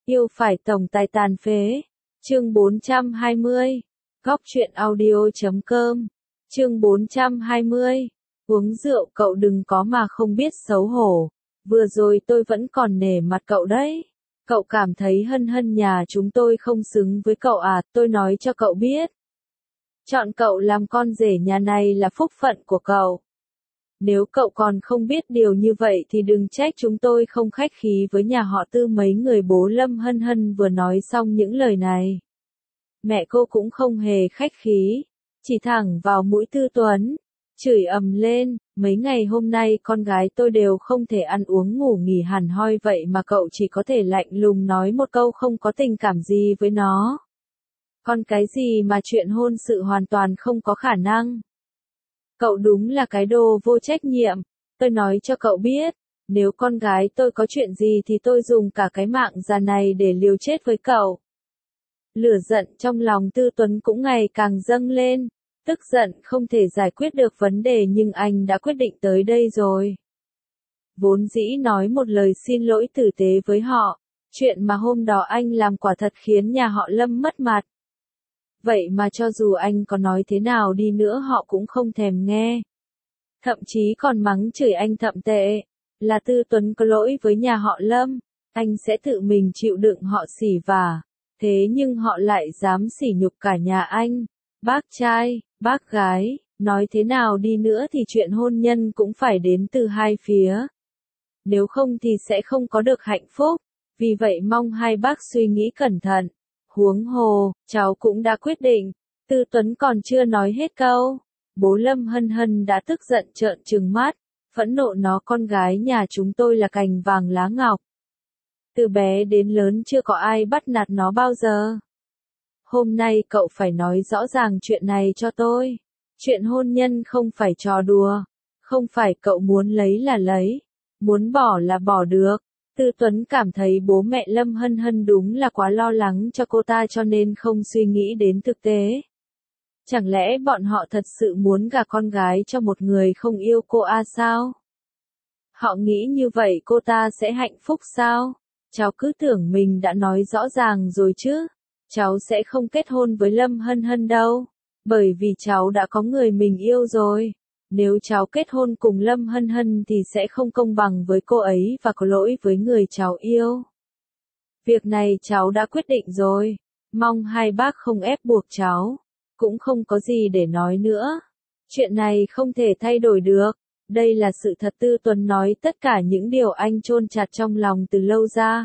Yêu phải tổng tài tàn phế. Chương 420. Góc truyện audio.com. Chương 420. Uống rượu cậu đừng có mà không biết xấu hổ. Vừa rồi tôi vẫn còn nể mặt cậu đấy. Cậu cảm thấy Hân Hân nhà chúng tôi không xứng với cậu à, tôi nói cho cậu biết. Chọn cậu làm con rể nhà này là phúc phận của cậu. Nếu cậu còn không biết điều như vậy thì đừng trách chúng tôi không khách khí với nhà họ Tư. Mấy người bố Lâm Hân Hân vừa nói xong những lời này. Mẹ cô cũng không hề khách khí, chỉ thẳng vào mũi Tư Tuấn, chửi ầm lên, mấy ngày hôm nay con gái tôi đều không thể ăn uống ngủ nghỉ hẳn hoi vậy mà cậu chỉ có thể lạnh lùng nói một câu không có tình cảm gì với nó. Con cái gì mà chuyện hôn sự hoàn toàn không có khả năng. Cậu đúng là cái đồ vô trách nhiệm, tôi nói cho cậu biết, nếu con gái tôi có chuyện gì thì tôi dùng cả cái mạng già này để liều chết với cậu. Lửa giận trong lòng Tư Tuấn cũng ngày càng dâng lên, tức giận không thể giải quyết được vấn đề nhưng anh đã quyết định tới đây rồi. Vốn dĩ nói một lời xin lỗi tử tế với họ, chuyện mà hôm đó anh làm quả thật khiến nhà họ Lâm mất mặt. Vậy mà cho dù anh có nói thế nào đi nữa họ cũng không thèm nghe. Thậm chí còn mắng chửi anh thậm tệ, là Tư Tuấn có lỗi với nhà họ Lâm, anh sẽ tự mình chịu đựng họ xỉ vả. Thế nhưng họ lại dám sỉ nhục cả nhà anh, bác trai, bác gái, nói thế nào đi nữa thì chuyện hôn nhân cũng phải đến từ hai phía. Nếu không thì sẽ không có được hạnh phúc, vì vậy mong hai bác suy nghĩ cẩn thận. Huống hồ, cháu cũng đã quyết định, Tư Tuấn còn chưa nói hết câu. Bố Lâm Hân Hân đã tức giận trợn trừng mắt, phẫn nộ nó con gái nhà chúng tôi là cành vàng lá ngọc. Từ bé đến lớn chưa có ai bắt nạt nó bao giờ. Hôm nay cậu phải nói rõ ràng chuyện này cho tôi. Chuyện hôn nhân không phải trò đùa. Không phải cậu muốn lấy là lấy. Muốn bỏ là bỏ được. Tư Tuấn cảm thấy bố mẹ Lâm Hân Hân đúng là quá lo lắng cho cô ta cho nên không suy nghĩ đến thực tế. Chẳng lẽ bọn họ thật sự muốn gả con gái cho một người không yêu cô sao? Họ nghĩ như vậy cô ta sẽ hạnh phúc sao? Cháu cứ tưởng mình đã nói rõ ràng rồi chứ. Cháu sẽ không kết hôn với Lâm Hân Hân đâu. Bởi vì cháu đã có người mình yêu rồi. Nếu cháu kết hôn cùng Lâm Hân Hân thì sẽ không công bằng với cô ấy và có lỗi với người cháu yêu. Việc này cháu đã quyết định rồi. Mong hai bác không ép buộc cháu. Cũng không có gì để nói nữa. Chuyện này không thể thay đổi được. Đây là sự thật. Tư Tuấn nói tất cả những điều anh chôn chặt trong lòng từ lâu ra.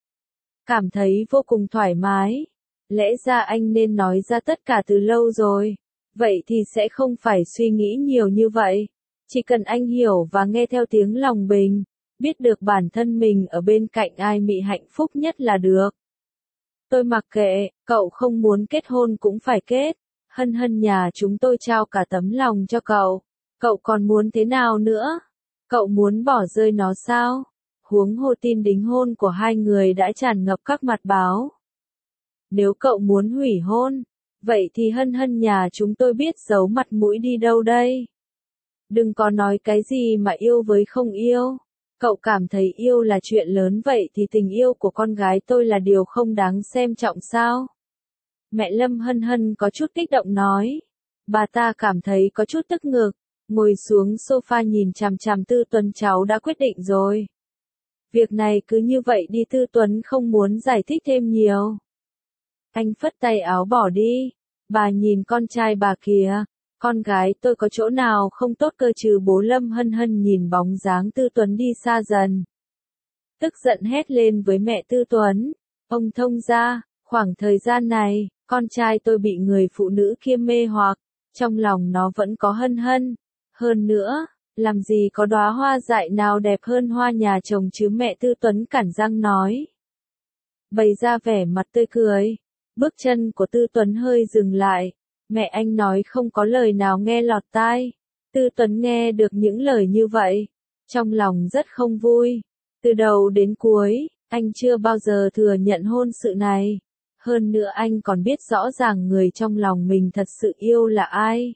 Cảm thấy vô cùng thoải mái. Lẽ ra anh nên nói ra tất cả từ lâu rồi. Vậy thì sẽ không phải suy nghĩ nhiều như vậy. Chỉ cần anh hiểu và nghe theo tiếng lòng mình, biết được bản thân mình ở bên cạnh ai mị hạnh phúc nhất là được. Tôi mặc kệ, cậu không muốn kết hôn cũng phải kết. Hân Hân nhà chúng tôi trao cả tấm lòng cho cậu. Cậu còn muốn thế nào nữa? Cậu muốn bỏ rơi nó sao? Huống hồ tin đính hôn của hai người đã tràn ngập các mặt báo. Nếu cậu muốn hủy hôn, vậy thì Hân Hân nhà chúng tôi biết giấu mặt mũi đi đâu đây? Đừng có nói cái gì mà yêu với không yêu. Cậu cảm thấy yêu là chuyện lớn vậy thì tình yêu của con gái tôi là điều không đáng xem trọng sao? Mẹ Lâm Hân Hân có chút kích động nói. Bà ta cảm thấy có chút tức ngực, ngồi xuống sofa nhìn chằm chằm Tư Tuấn. Cháu đã quyết định rồi. Việc này cứ như vậy đi. Tư Tuấn không muốn giải thích thêm nhiều. Anh phất tay áo bỏ đi. Bà nhìn con trai bà kìa. Con gái tôi có chỗ nào không tốt cơ chứ? Bố Lâm Hân Hân nhìn bóng dáng Tư Tuấn đi xa dần. Tức giận hét lên với mẹ Tư Tuấn. Ông thông gia, khoảng thời gian này, con trai tôi bị người phụ nữ kia mê hoặc. Trong lòng nó vẫn có Hân Hân. Hơn nữa, làm gì có đóa hoa dại nào đẹp hơn hoa nhà chồng chứ? Mẹ Tư Tuấn cản răng nói. Bày ra vẻ mặt tươi cười. Bước chân của Tư Tuấn hơi dừng lại. Mẹ anh nói không có lời nào nghe lọt tai. Tư Tuấn nghe được những lời như vậy. Trong lòng rất không vui. Từ đầu đến cuối, anh chưa bao giờ thừa nhận hôn sự này. Hơn nữa anh còn biết rõ ràng người trong lòng mình thật sự yêu là ai.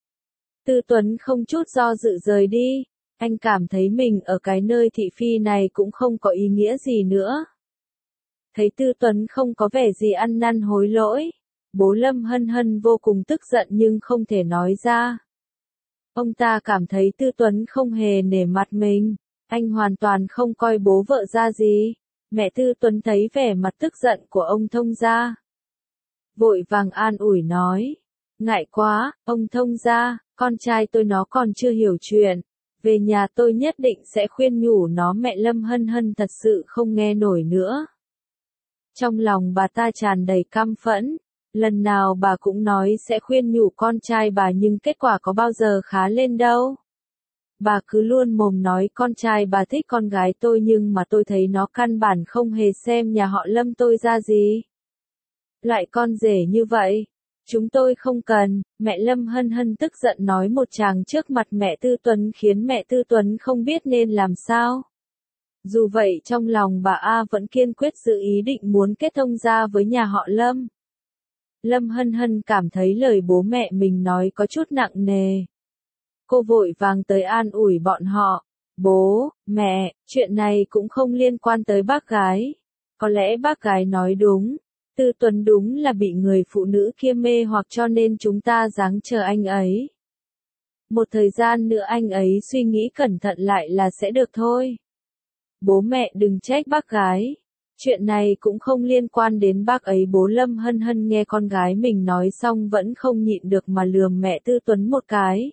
Tư Tuấn không chút do dự rời đi. Anh cảm thấy mình ở cái nơi thị phi này cũng không có ý nghĩa gì nữa. Thấy Tư Tuấn không có vẻ gì ăn năn hối lỗi, bố Lâm Hân Hân vô cùng tức giận nhưng không thể nói ra. Ông ta cảm thấy Tư Tuấn không hề nể mặt mình, anh hoàn toàn không coi bố vợ ra gì. Mẹ Tư Tuấn thấy vẻ mặt tức giận của ông thông gia, vội vàng an ủi nói, ngại quá, ông thông gia, con trai tôi nó còn chưa hiểu chuyện, về nhà tôi nhất định sẽ khuyên nhủ nó. Mẹ Lâm Hân Hân thật sự không nghe nổi nữa. Trong lòng bà ta tràn đầy căm phẫn, lần nào bà cũng nói sẽ khuyên nhủ con trai bà nhưng kết quả có bao giờ khá lên đâu. Bà cứ luôn mồm nói con trai bà thích con gái tôi nhưng mà tôi thấy nó căn bản không hề xem nhà họ Lâm tôi ra gì. Loại con rể như vậy, chúng tôi không cần. Mẹ Lâm Hân Hân tức giận nói một tràng trước mặt mẹ Tư Tuấn khiến mẹ Tư Tuấn không biết nên làm sao. Dù vậy trong lòng bà A vẫn kiên quyết giữ ý định muốn kết thông gia với nhà họ Lâm. Lâm Hân Hân cảm thấy lời bố mẹ mình nói có chút nặng nề. Cô vội vàng tới an ủi bọn họ. Bố, mẹ, chuyện này cũng không liên quan tới bác gái. Có lẽ bác gái nói đúng. Tư Tuấn đúng là bị người phụ nữ kia mê hoặc cho nên chúng ta giáng chờ anh ấy. Một thời gian nữa anh ấy suy nghĩ cẩn thận lại là sẽ được thôi. Bố mẹ đừng trách bác gái. Chuyện này cũng không liên quan đến bác ấy. Bố Lâm Hân Hân nghe con gái mình nói xong vẫn không nhịn được mà lườm mẹ Tư Tuấn một cái.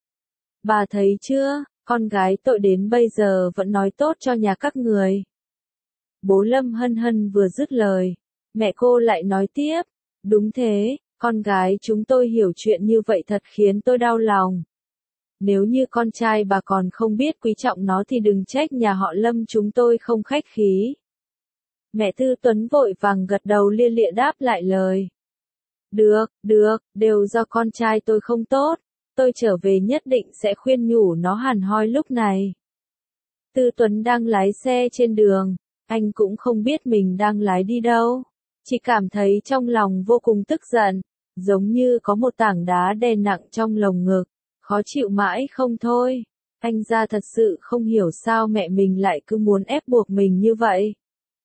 Bà thấy chưa, con gái tội đến bây giờ vẫn nói tốt cho nhà các người. Bố Lâm Hân Hân vừa dứt lời, mẹ cô lại nói tiếp, đúng thế, con gái chúng tôi hiểu chuyện như vậy thật khiến tôi đau lòng. Nếu như con trai bà còn không biết quý trọng nó thì đừng trách nhà họ Lâm chúng tôi không khách khí. Mẹ Tư Tuấn vội vàng gật đầu lia lịa đáp lại lời. Được, đều do con trai tôi không tốt. Tôi trở về nhất định sẽ khuyên nhủ nó hẳn hoi. Lúc này, Tư Tuấn đang lái xe trên đường, anh cũng không biết mình đang lái đi đâu, chỉ cảm thấy trong lòng vô cùng tức giận, giống như có một tảng đá đè nặng trong lồng ngực, khó chịu mãi không thôi. Anh ra thật sự không hiểu sao mẹ mình lại cứ muốn ép buộc mình như vậy.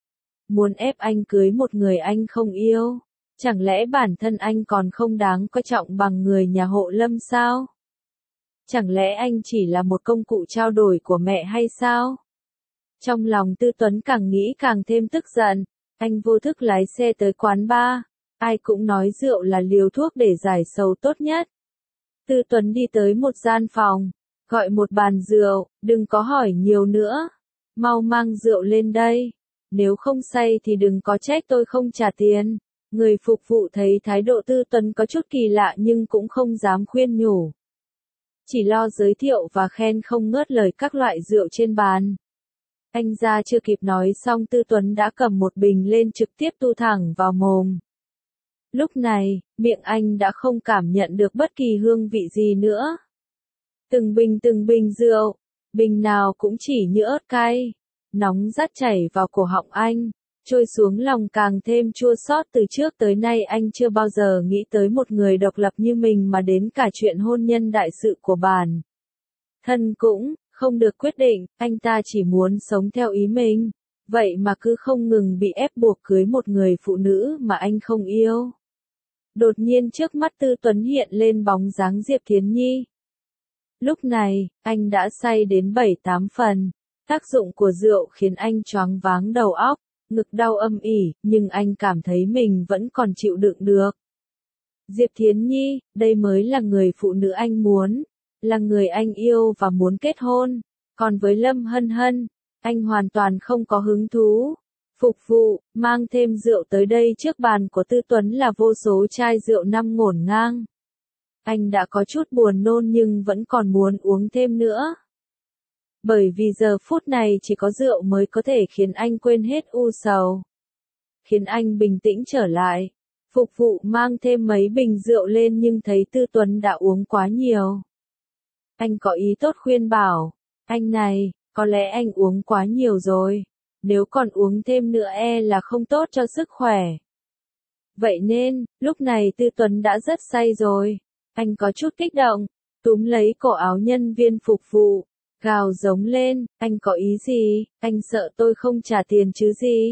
Muốn ép anh cưới một người anh không yêu. Chẳng lẽ bản thân anh còn không đáng coi trọng bằng người nhà họ Lâm sao? Chẳng lẽ anh chỉ là một công cụ trao đổi của mẹ hay sao? Trong lòng Tư Tuấn càng nghĩ càng thêm tức giận, anh vô thức lái xe tới quán bar. Ai cũng nói rượu là liều thuốc để giải sầu tốt nhất. Tư Tuấn đi tới một gian phòng, gọi một bàn rượu, đừng có hỏi nhiều nữa. Mau mang rượu lên đây. Nếu không say thì đừng có trách tôi không trả tiền. Người phục vụ thấy thái độ Tư Tuấn có chút kỳ lạ nhưng cũng không dám khuyên nhủ. Chỉ lo giới thiệu và khen không ngớt lời các loại rượu trên bàn. Anh ra chưa kịp nói xong Tư Tuấn đã cầm một bình lên trực tiếp tu thẳng vào mồm. Lúc này, miệng anh đã không cảm nhận được bất kỳ hương vị gì nữa. Từng bình rượu, bình nào cũng chỉ như ớt cay, nóng rát chảy vào cổ họng anh. Trôi xuống lòng càng thêm chua xót. Từ trước tới nay anh chưa bao giờ nghĩ tới một người độc lập như mình mà đến cả chuyện hôn nhân đại sự của bản thân cũng không được quyết định, anh ta chỉ muốn sống theo ý mình, vậy mà cứ không ngừng bị ép buộc cưới một người phụ nữ mà anh không yêu. Đột nhiên trước mắt Tư Tuấn hiện lên bóng dáng Diệp Thiến Nhi. Lúc này, anh đã say đến 7-8 phần, tác dụng của rượu khiến anh choáng váng đầu óc. Ngực đau âm ỉ, nhưng anh cảm thấy mình vẫn còn chịu đựng được. Diệp Thiến Nhi, đây mới là người phụ nữ anh muốn, là người anh yêu và muốn kết hôn. Còn với Lâm Hân Hân, anh hoàn toàn không có hứng thú. Phục vụ, mang thêm rượu tới đây. Trước bàn của Tư Tuấn là vô số chai rượu năm ngổn ngang. Anh đã có chút buồn nôn nhưng vẫn còn muốn uống thêm nữa. Bởi vì giờ phút này chỉ có rượu mới có thể khiến anh quên hết u sầu. Khiến anh bình tĩnh trở lại. Phục vụ mang thêm mấy bình rượu lên nhưng thấy Tư Tuấn đã uống quá nhiều. Anh có ý tốt khuyên bảo, anh này, có lẽ anh uống quá nhiều rồi. Nếu còn uống thêm nữa là không tốt cho sức khỏe. Vậy nên, lúc này Tư Tuấn đã rất say rồi. Anh có chút kích động, túm lấy cổ áo nhân viên phục vụ. Gào giống lên, anh có ý gì, anh sợ tôi không trả tiền chứ gì?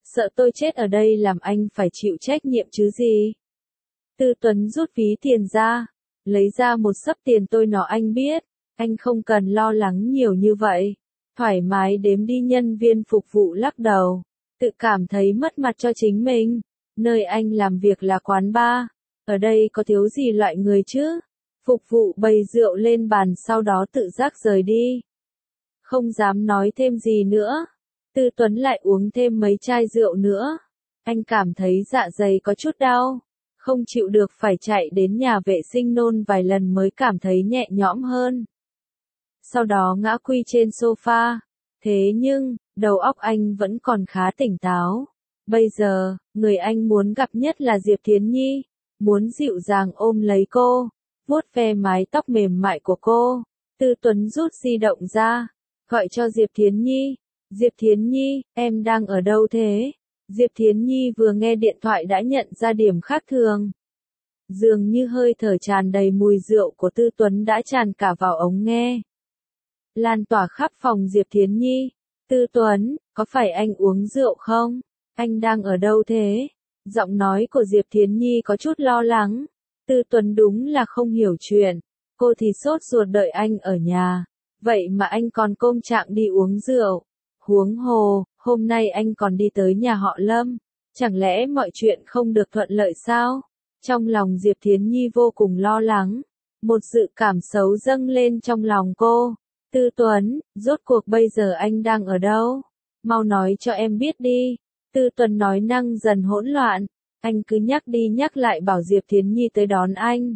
Sợ tôi chết ở đây làm anh phải chịu trách nhiệm chứ gì. Tư Tuấn rút ví tiền ra, lấy ra một xấp tiền tôi nói anh biết, anh không cần lo lắng nhiều như vậy. Thoải mái đếm đi. Nhân viên phục vụ lắc đầu, tự cảm thấy mất mặt cho chính mình. Nơi anh làm việc là quán bar, ở đây có thiếu gì loại người chứ. Phục vụ bày rượu lên bàn sau đó tự giác rời đi. Không dám nói thêm gì nữa. Tư Tuấn lại uống thêm mấy chai rượu nữa. Anh cảm thấy dạ dày có chút đau. Không chịu được phải chạy đến nhà vệ sinh nôn vài lần mới cảm thấy nhẹ nhõm hơn. Sau đó ngã quy trên sofa. Thế nhưng, đầu óc anh vẫn còn khá tỉnh táo. Bây giờ, người anh muốn gặp nhất là Diệp Thiến Nhi. Muốn dịu dàng ôm lấy cô, vuốt ve mái tóc mềm mại của cô. Tư Tuấn rút di động ra, gọi cho Diệp Thiến Nhi. Diệp Thiến Nhi, em đang ở đâu thế? Diệp Thiến Nhi vừa nghe điện thoại đã nhận ra điểm khác thường. Dường như hơi thở tràn đầy mùi rượu của Tư Tuấn đã tràn cả vào ống nghe. Lan tỏa khắp phòng. Diệp Thiến Nhi, Tư Tuấn, có phải anh uống rượu không? Anh đang ở đâu thế? Giọng nói của Diệp Thiến Nhi có chút lo lắng. Tư Tuấn đúng là không hiểu chuyện. Cô thì sốt ruột đợi anh ở nhà. Vậy mà anh còn công trạng đi uống rượu. Huống hồ, hôm nay anh còn đi tới nhà họ Lâm. Chẳng lẽ mọi chuyện không được thuận lợi sao? Trong lòng Diệp Thiến Nhi vô cùng lo lắng. Một dự cảm xấu dâng lên trong lòng cô. Tư Tuấn, rốt cuộc bây giờ anh đang ở đâu? Mau nói cho em biết đi. Tư Tuấn nói năng dần hỗn loạn. Anh cứ nhắc đi nhắc lại bảo Diệp Thiến Nhi tới đón anh.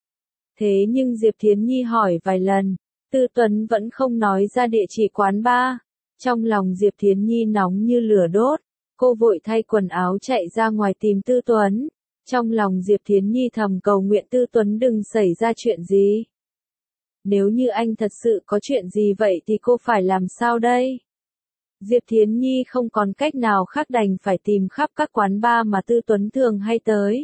Thế nhưng Diệp Thiến Nhi hỏi vài lần, Tư Tuấn vẫn không nói ra địa chỉ quán bar. Trong lòng Diệp Thiến Nhi nóng như lửa đốt. Cô vội thay quần áo chạy ra ngoài tìm Tư Tuấn. Trong lòng Diệp Thiến Nhi thầm cầu nguyện Tư Tuấn đừng xảy ra chuyện gì. Nếu như anh thật sự có chuyện gì vậy thì cô phải làm sao đây? Diệp Thiến Nhi không còn cách nào khác đành phải tìm khắp các quán bar mà Tư Tuấn thường hay tới.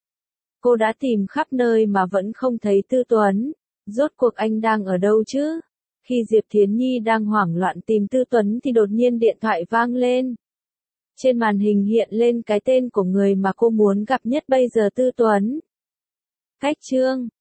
Cô đã tìm khắp nơi mà vẫn không thấy Tư Tuấn. Rốt cuộc anh đang ở đâu chứ? Khi Diệp Thiến Nhi đang hoảng loạn tìm Tư Tuấn thì đột nhiên điện thoại vang lên. Trên màn hình hiện lên cái tên của người mà cô muốn gặp nhất bây giờ. Tư Tuấn. Cách chương